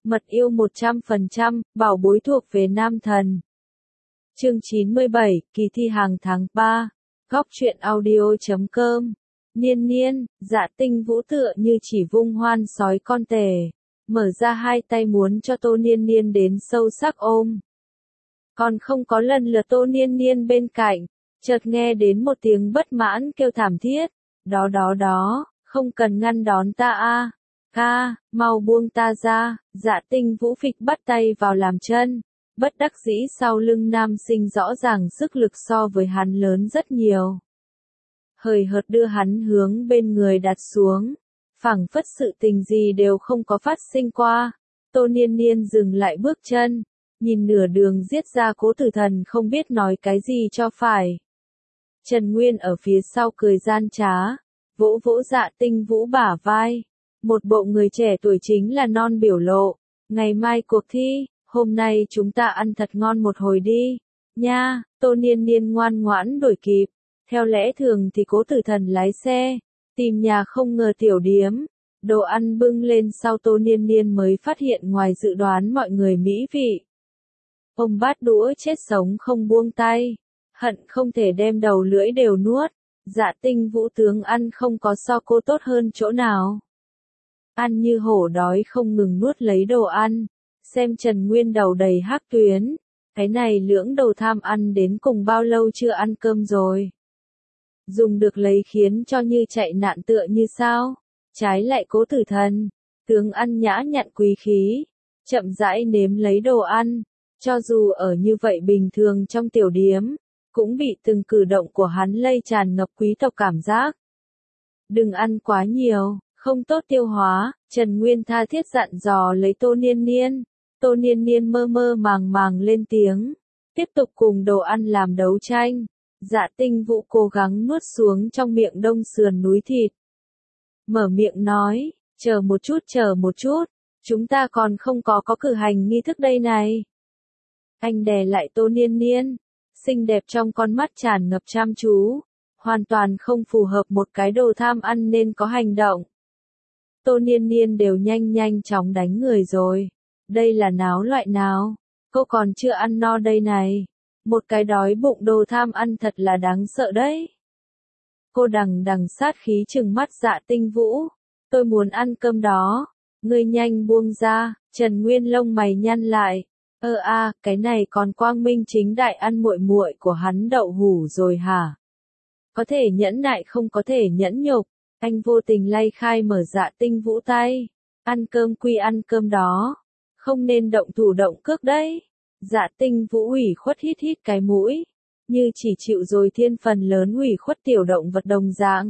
Mật yêu 100%, bảo bối thuộc về nam thần. Chương 97, kỳ thi hàng tháng 3. Góc truyện audio.com. Niên niên, Dạ Tinh Vũ tựa như chỉ vung hoan sói con tề. Mở ra hai tay muốn cho Tô Niên Niên đến sâu sắc ôm. Còn không có lần lượt Tô Niên Niên bên cạnh, chợt nghe đến một tiếng bất mãn kêu thảm thiết. Đó, không cần ngăn đón ta a. Ca, mau buông ta ra. Dạ Tinh Vũ phịch bắt tay vào làm chân. Bất đắc dĩ sau lưng nam sinh rõ ràng sức lực so với hắn lớn rất nhiều. Hời hợt đưa hắn hướng bên người đặt xuống. Phảng phất sự tình gì đều không có phát sinh qua. Tô Niên Niên dừng lại bước chân. Nhìn nửa đường giết ra Cố Tử Thần không biết nói cái gì cho phải. Trần Nguyên ở phía sau cười gian trá. Vỗ vỗ Dạ Tinh Vũ bả vai. Một bộ người trẻ tuổi chính là non biểu lộ. Ngày mai cuộc thi, hôm nay chúng ta ăn thật ngon một hồi đi. Nha, Tô Niên Niên ngoan ngoãn đuổi kịp. Theo lẽ thường thì Cố Tử Thần lái xe, tìm nhà không ngờ tiểu điếm. Đồ ăn bưng lên sau Tô Niên Niên mới phát hiện ngoài dự đoán mọi người mỹ vị. Ông bát đũa chết sống không buông tay. Hận không thể đem đầu lưỡi đều nuốt. Dạ Tinh Vũ tướng ăn không có so cô tốt hơn chỗ nào. Ăn như hổ đói không ngừng nuốt lấy đồ ăn. Xem Trần Nguyên đầu đầy hắc tuyến. Cái này lưỡng đầu tham ăn đến cùng bao lâu chưa ăn cơm rồi. Dùng được lấy khiến cho như chạy nạn tựa như sao. Trái lại Cố Tử Thần. Tướng ăn nhã nhặn quý khí. Chậm rãi nếm lấy đồ ăn. Cho dù ở như vậy bình thường trong tiểu điếm. Cũng bị từng cử động của hắn lây tràn ngập quý tộc cảm giác. Đừng ăn quá nhiều, không tốt tiêu hóa. Trần Nguyên tha thiết dặn dò lấy Tô Niên Niên. Tô Niên Niên mơ mơ màng lên tiếng. Tiếp tục cùng đồ ăn làm đấu tranh. Dạ Tinh Vũ cố gắng nuốt xuống trong miệng đông sườn núi thịt. Mở miệng nói, chờ một chút. Chúng ta còn không có cử hành nghi thức đây này. Anh đè lại Tô Niên Niên. Xinh đẹp trong con mắt tràn ngập chăm chú. Hoàn toàn không phù hợp một cái đồ tham ăn nên có hành động. Tô Niên Niên đều nhanh chóng đánh người rồi. Đây là náo loại nào? Cô còn chưa ăn no đây này. Một cái đói bụng đồ tham ăn thật là đáng sợ đấy. Cô đằng sát khí trừng mắt Dạ Tinh Vũ. Tôi muốn ăn cơm đó. Ngươi nhanh buông ra. Trần Nguyên lông mày nhăn lại. Cái này còn quang minh chính đại ăn muội của hắn đậu hủ rồi hả? Có thể nhẫn nại không có thể nhẫn nhục. Anh vô tình lay khai mở Dạ Tinh Vũ tay. Ăn cơm quy ăn cơm đó. Không nên động thủ động cước đấy. Dạ Tinh Vũ ủy khuất hít cái mũi. Như chỉ chịu rồi thiên phần lớn ủy khuất tiểu động vật đồng dạng.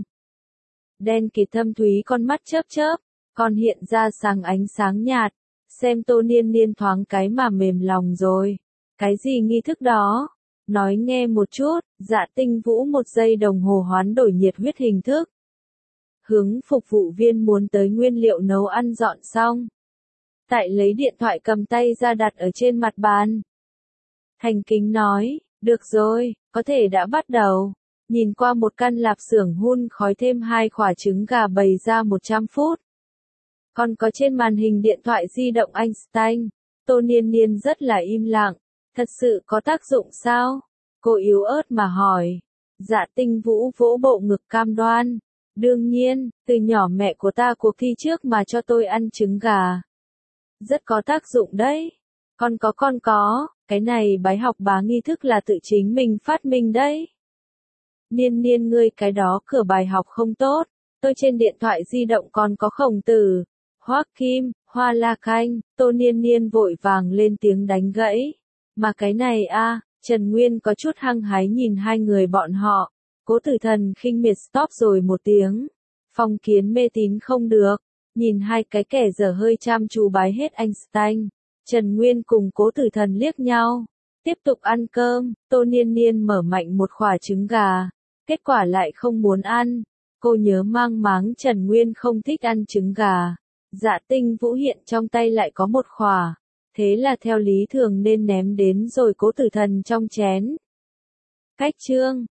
Đen kịt thâm thúy con mắt chớp. Còn hiện ra ánh sáng nhạt. Xem Tô Niên Niên thoáng cái mà mềm lòng rồi. Cái gì nghi thức đó? Nói nghe một chút. Dạ Tinh Vũ 1 giây đồng hồ hoán đổi nhiệt huyết hình thức. Hướng phục vụ viên muốn tới nguyên liệu nấu ăn dọn xong. Tại lấy điện thoại cầm tay ra đặt ở trên mặt bàn. Thành kính nói, được rồi, có thể đã bắt đầu. Nhìn qua một căn lạp xưởng hun khói thêm 2 quả trứng gà bày ra 100 phút. Còn có trên màn hình điện thoại di động Einstein. Tô Niên Niên rất là im lặng. Thật sự có tác dụng sao? Cô yếu ớt mà hỏi. Dạ Tinh Vũ vỗ bộ ngực cam đoan. Đương nhiên, từ nhỏ mẹ của ta cuộc thi trước mà cho tôi ăn trứng gà. Rất có tác dụng đấy. Con có, cái này bái học bá nghi thức là tự chính mình phát minh đấy. Niên Niên ngươi cái đó cửa bài học không tốt. Tôi trên điện thoại di động còn có Khổng Tử, Hoắc Kim, Hoa La Khanh. Tô Niên Niên vội vàng lên tiếng đánh gãy. Mà cái này Trần Nguyên có chút hăng hái nhìn hai người bọn họ. Cố Tử Thần khinh miệt stop rồi một tiếng. Phong Kiến mê tín không được. Nhìn hai cái kẻ dở hơi chăm chú bái hết Einstein. Trần Nguyên cùng Cố Tử Thần liếc nhau. Tiếp tục ăn cơm. Tô Niên Niên mở mạnh một quả trứng gà. Kết quả lại không muốn ăn. Cô nhớ mang máng Trần Nguyên không thích ăn trứng gà. Dạ Tinh Vũ hiện trong tay lại có một quả. Thế là theo lý thường nên ném đến rồi Cố Tử Thần trong chén. Cách chương